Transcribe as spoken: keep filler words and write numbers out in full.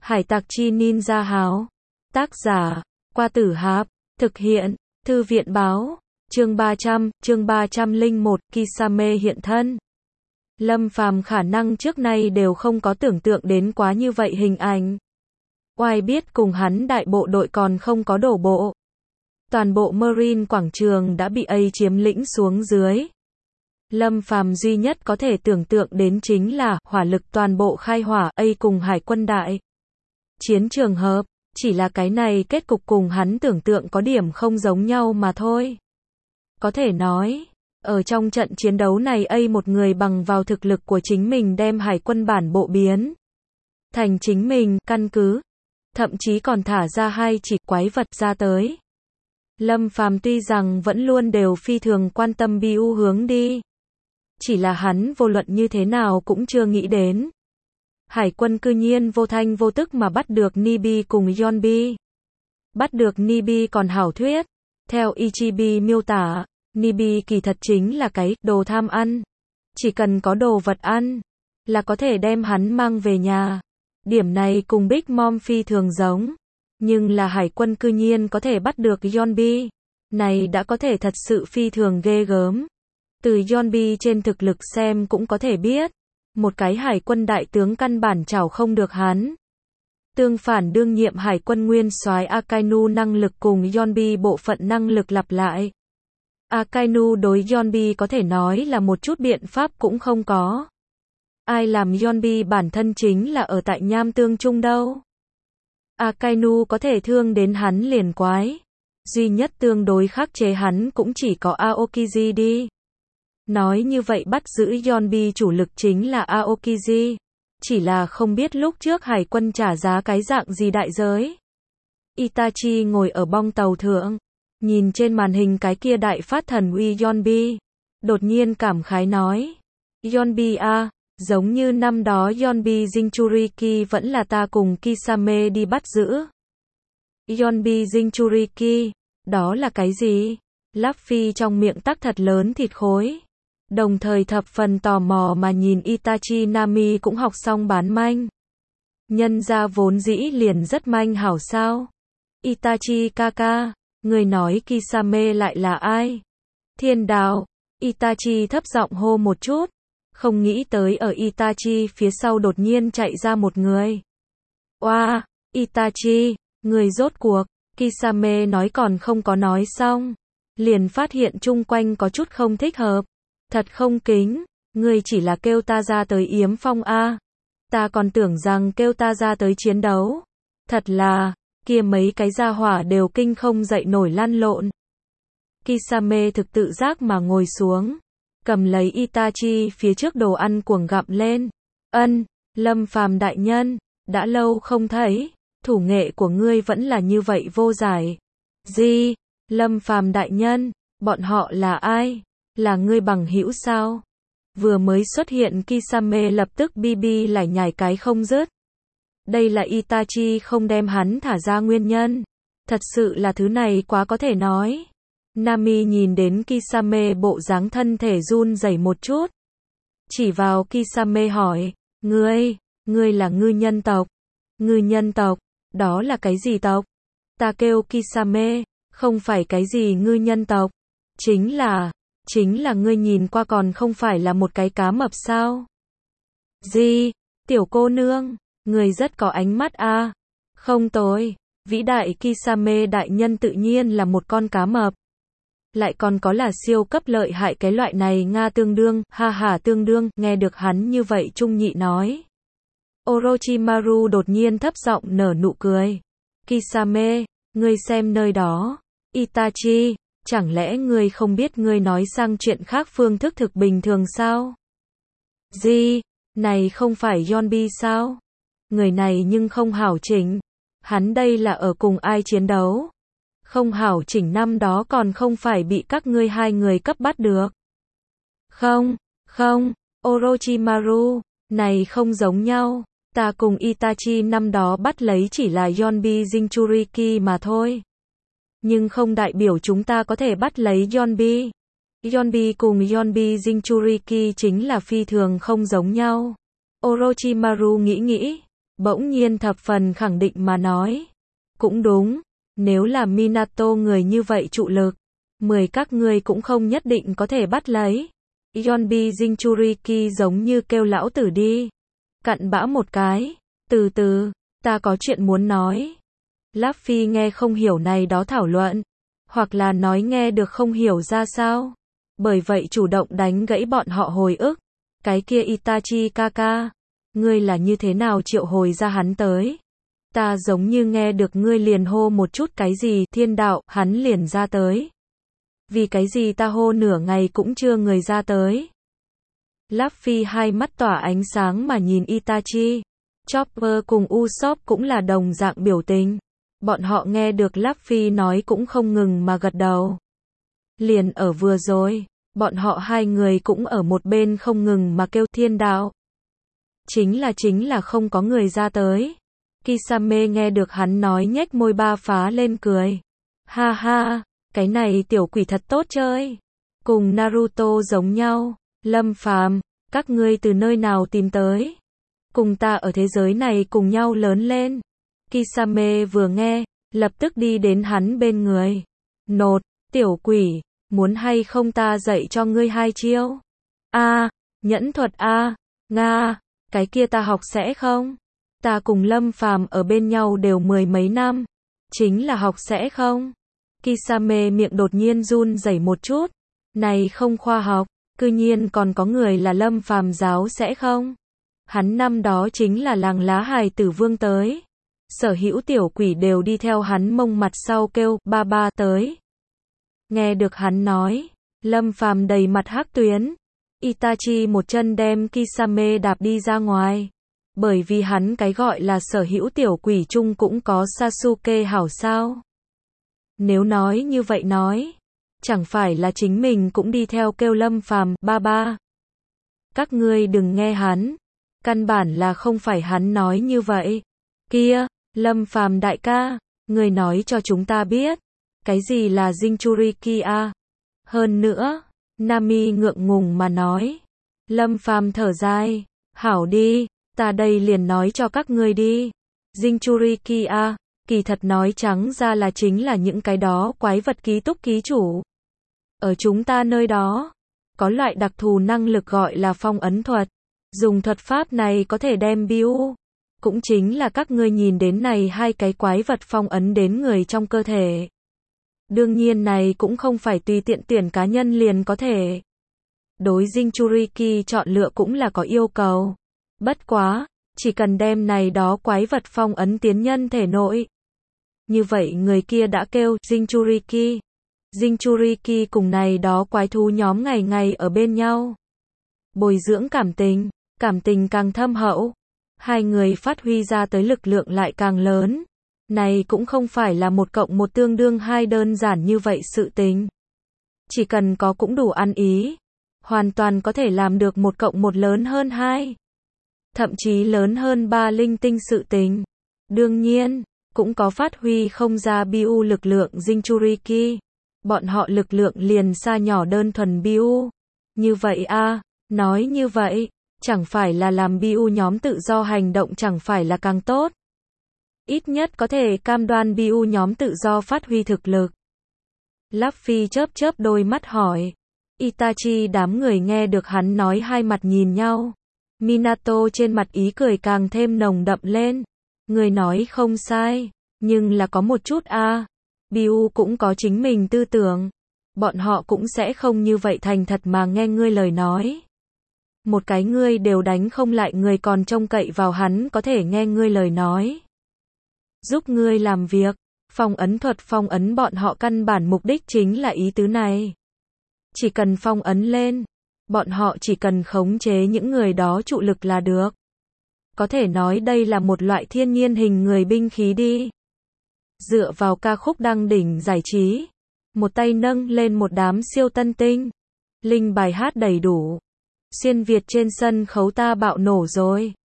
Hải tặc chi ninja háo. Tác giả, Qua Tử Háp. Thực hiện, Thư viện báo. Chương ba trăm, chương ba trăm lẻ một, Kisame hiện thân. Lâm Phàm khả năng trước nay đều không có tưởng tượng đến quá như vậy hình ảnh. Oai biết cùng hắn đại bộ đội còn không có đổ bộ. Toàn bộ Marine quảng trường đã bị A chiếm lĩnh xuống dưới. Lâm Phàm duy nhất có thể tưởng tượng đến chính là hỏa lực toàn bộ khai hỏa A cùng hải quân đại chiến trường hợp, chỉ là cái này kết cục cùng hắn tưởng tượng có điểm không giống nhau mà thôi. Có thể nói, ở trong trận chiến đấu này A một người bằng vào thực lực của chính mình đem hải quân bản bộ biến thành chính mình căn cứ, thậm chí còn thả ra hai chỉ quái vật ra tới. Lâm Phàm tuy rằng vẫn luôn đều phi thường quan tâm bê u hướng đi, chỉ là hắn vô luận như thế nào cũng chưa nghĩ đến. Hải quân cư nhiên vô thanh vô tức mà bắt được Nibi cùng Yonbi. Bắt được Nibi còn hảo thuyết. Theo Ichibi miêu tả, Nibi kỳ thật chính là cái đồ tham ăn. Chỉ cần có đồ vật ăn, là có thể đem hắn mang về nhà. Điểm này cùng Big Mom phi thường giống. Nhưng là hải quân cư nhiên có thể bắt được Yonbi. Này đã có thể thật sự phi thường ghê gớm. Từ Yonbi trên thực lực xem cũng có thể biết. Một cái hải quân đại tướng căn bản chảo không được hắn. Tương phản đương nhiệm hải quân nguyên soái Akainu năng lực cùng Yonbi bộ phận năng lực lặp lại. Akainu đối Yonbi có thể nói là một chút biện pháp cũng không có. Ai làm Yonbi bản thân chính là ở tại nham tương chung đâu. Akainu có thể thương đến hắn liền quái. Duy nhất tương đối khắc chế hắn cũng chỉ có Aokiji đi. Nói như vậy bắt giữ Yonbi chủ lực chính là Aokiji. Chỉ là không biết lúc trước hải quân trả giá cái dạng gì đại giới. Itachi ngồi ở bong tàu thượng, nhìn trên màn hình cái kia đại phát thần uy Yonbi. Đột nhiên cảm khái nói. Yonbi a, giống như năm đó Yonbi Jinchuriki vẫn là ta cùng Kisame đi bắt giữ. Yonbi Jinchuriki, đó là cái gì? Luffy trong miệng tắc thật lớn thịt khối. Đồng thời thập phần tò mò mà nhìn Itachi Nami cũng học xong bán manh. Nhân ra vốn dĩ liền rất manh hảo sao. Itachi kaka, người nói Kisame lại là ai? Thiên đạo. Itachi thấp giọng hô một chút. Không nghĩ tới ở Itachi phía sau đột nhiên chạy ra một người. Oa, wow, Itachi, người rốt cuộc. Kisame nói còn không có nói xong. Liền phát hiện chung quanh có chút không thích hợp. Thật không kính, ngươi chỉ là kêu ta ra tới yếm phong a. Ta còn tưởng rằng kêu ta ra tới chiến đấu. Thật là, kia mấy cái gia hỏa đều kinh không dậy nổi lăn lộn. Kisame thực tự giác mà ngồi xuống, cầm lấy Itachi phía trước đồ ăn cuồng gặm lên. Ân, Lâm Phàm đại nhân, đã lâu không thấy, thủ nghệ của ngươi vẫn là như vậy vô giải. Gì? Lâm Phàm đại nhân, bọn họ là ai? Là ngươi bằng hữu sao? Vừa mới xuất hiện Kisame lập tức bi bi lại nhảy cái không dứt. Đây là Itachi không đem hắn thả ra nguyên nhân. Thật sự là thứ này quá có thể nói. Nami nhìn đến Kisame bộ dáng thân thể run rẩy một chút. Chỉ vào Kisame hỏi, ngươi, ngươi là ngư nhân tộc. Ngư nhân tộc, đó là cái gì tộc? Ta kêu Kisame, không phải cái gì ngư nhân tộc. Chính là... Chính là ngươi nhìn qua còn không phải là một cái cá mập sao? Gì? Tiểu cô nương, ngươi rất có ánh mắt a. À? Không tồi, vĩ đại Kisame đại nhân tự nhiên là một con cá mập. Lại còn có là siêu cấp lợi hại cái loại này Nga tương đương, ha ha tương đương, nghe được hắn như vậy Trung Nhị nói. Orochimaru đột nhiên thấp giọng nở nụ cười. Kisame, ngươi xem nơi đó. Itachi. Chẳng lẽ ngươi không biết ngươi nói sang chuyện khác phương thức thực bình thường sao? Gì? Này không phải Yonbi sao? Người này nhưng không hảo chỉnh. Hắn đây là ở cùng ai chiến đấu? Không hảo chỉnh năm đó còn không phải bị các ngươi hai người cấp bắt được. Không, không, Orochimaru, này không giống nhau. Ta cùng Itachi năm đó bắt lấy chỉ là Yonbi Jinchuriki mà thôi. Nhưng không đại biểu chúng ta có thể bắt lấy Yonbi. Yonbi cùng Yonbi Jinchuriki chính là phi thường không giống nhau. Orochimaru nghĩ nghĩ, Bỗng nhiên thập phần khẳng định mà nói. Cũng đúng, nếu là Minato người như vậy trụ lực, mười các ngươi cũng không nhất định có thể bắt lấy. Yonbi Jinchuriki giống như kêu lão tử đi. Cặn bã một cái. Từ từ, ta có chuyện muốn nói. Luffy nghe không hiểu này đó thảo luận. Hoặc là nói nghe được không hiểu ra sao. Bởi vậy chủ động đánh gãy bọn họ hồi ức. Cái kia Itachi Kaka. Ngươi là như thế nào triệu hồi ra hắn tới? Ta giống như nghe được ngươi liền hô một chút cái gì thiên đạo, hắn liền ra tới. Vì cái gì ta hô nửa ngày cũng chưa người ra tới? Luffy hai mắt tỏa ánh sáng mà nhìn Itachi. Chopper cùng Usopp cũng là đồng dạng biểu tình. Bọn họ nghe được Luffy nói cũng không ngừng mà gật đầu. Liền ở vừa rồi, bọn họ hai người cũng ở một bên không ngừng mà kêu thiên đạo. Chính là chính là không có người ra tới. Kisame nghe được hắn nói nhếch môi ba phá lên cười. Ha ha, cái này tiểu quỷ thật tốt chơi. Cùng Naruto giống nhau. Lâm Phàm, các ngươi từ nơi nào tìm tới? Cùng ta ở thế giới này cùng nhau lớn lên. Kisame vừa nghe, lập tức đi đến hắn bên người. Nột, tiểu quỷ, muốn hay không ta dạy cho ngươi hai chiêu? A, nhẫn thuật a, Nga, cái kia ta học sẽ không? Ta cùng Lâm Phàm ở bên nhau đều mười mấy năm, chính là học sẽ không? Kisame miệng đột nhiên run rẩy một chút. Này không khoa học, cư nhiên còn có người là Lâm Phàm giáo sẽ không? Hắn năm đó chính là làng lá hài tử vương tới. Sở hữu tiểu quỷ đều đi theo hắn mông mặt sau kêu, ba ba tới. Nghe được hắn nói, Lâm Phàm đầy mặt hắc tuyến. Itachi một chân đem Kisame đạp đi ra ngoài. Bởi vì hắn cái gọi là sở hữu tiểu quỷ chung cũng có Sasuke hảo sao. Nếu nói như vậy nói, chẳng phải là chính mình cũng đi theo kêu Lâm Phàm ba ba. Các ngươi đừng nghe hắn. Căn bản là không phải hắn nói như vậy. Kia, Lâm Phàm đại ca, người nói cho chúng ta biết. Cái gì là Jinchuriki a? Hơn nữa, Nami ngượng ngùng mà nói. Lâm Phàm thở dài. Hảo đi, ta đây liền nói cho các ngươi đi. Jinchuriki a, kỳ thật nói trắng ra là chính là những cái đó quái vật ký túc ký chủ. Ở chúng ta nơi đó, có loại đặc thù năng lực gọi là phong ấn thuật. Dùng thuật pháp này có thể đem Biu, cũng chính là các ngươi nhìn đến này hai cái quái vật phong ấn đến người trong cơ thể. Đương nhiên này cũng không phải tùy tiện tuyển cá nhân liền có thể. Đối Jinchuriki chọn lựa cũng là có yêu cầu. Bất quá, chỉ cần đem này đó quái vật phong ấn tiến nhân thể nội. Như vậy người kia đã kêu Jinchuriki. Jinchuriki cùng này đó quái thú nhóm ngày ngày ở bên nhau. Bồi dưỡng cảm tình, cảm tình càng thâm hậu. Hai người phát huy ra tới lực lượng lại càng lớn. Này cũng không phải là một cộng một tương đương hai đơn giản như vậy sự tình. Chỉ cần có cũng đủ ăn ý. Hoàn toàn có thể làm được một cộng một lớn hơn hai. Thậm chí lớn hơn ba linh tinh sự tình. Đương nhiên, cũng có phát huy không ra Biu lực lượng Jinchuriki. Bọn họ lực lượng liền xa nhỏ đơn thuần Biu. Như vậy a, nói như vậy, chẳng phải là làm Biu nhóm tự do hành động chẳng phải là càng tốt. Ít nhất có thể cam đoan Biu nhóm tự do phát huy thực lực. Luffy chớp chớp đôi mắt hỏi. Itachi đám người nghe được hắn nói hai mặt nhìn nhau. Minato trên mặt ý cười càng thêm nồng đậm lên. Người nói không sai, nhưng là có một chút a, à. Biu cũng có chính mình tư tưởng. Bọn họ cũng sẽ không như vậy thành thật mà nghe ngươi lời nói. Một cái ngươi đều đánh không lại người còn trông cậy vào hắn có thể nghe ngươi lời nói. Giúp ngươi làm việc, phong ấn thuật phong ấn bọn họ căn bản mục đích chính là ý tứ này. Chỉ cần phong ấn lên, bọn họ chỉ cần khống chế những người đó trụ lực là được. Có thể nói đây là một loại thiên nhiên hình người binh khí đi. Dựa vào ca khúc đăng đỉnh giải trí, một tay nâng lên một đám siêu tân tinh. Linh bài hát đầy đủ. Xuyên Việt trên sân khấu ta bạo nổ rồi.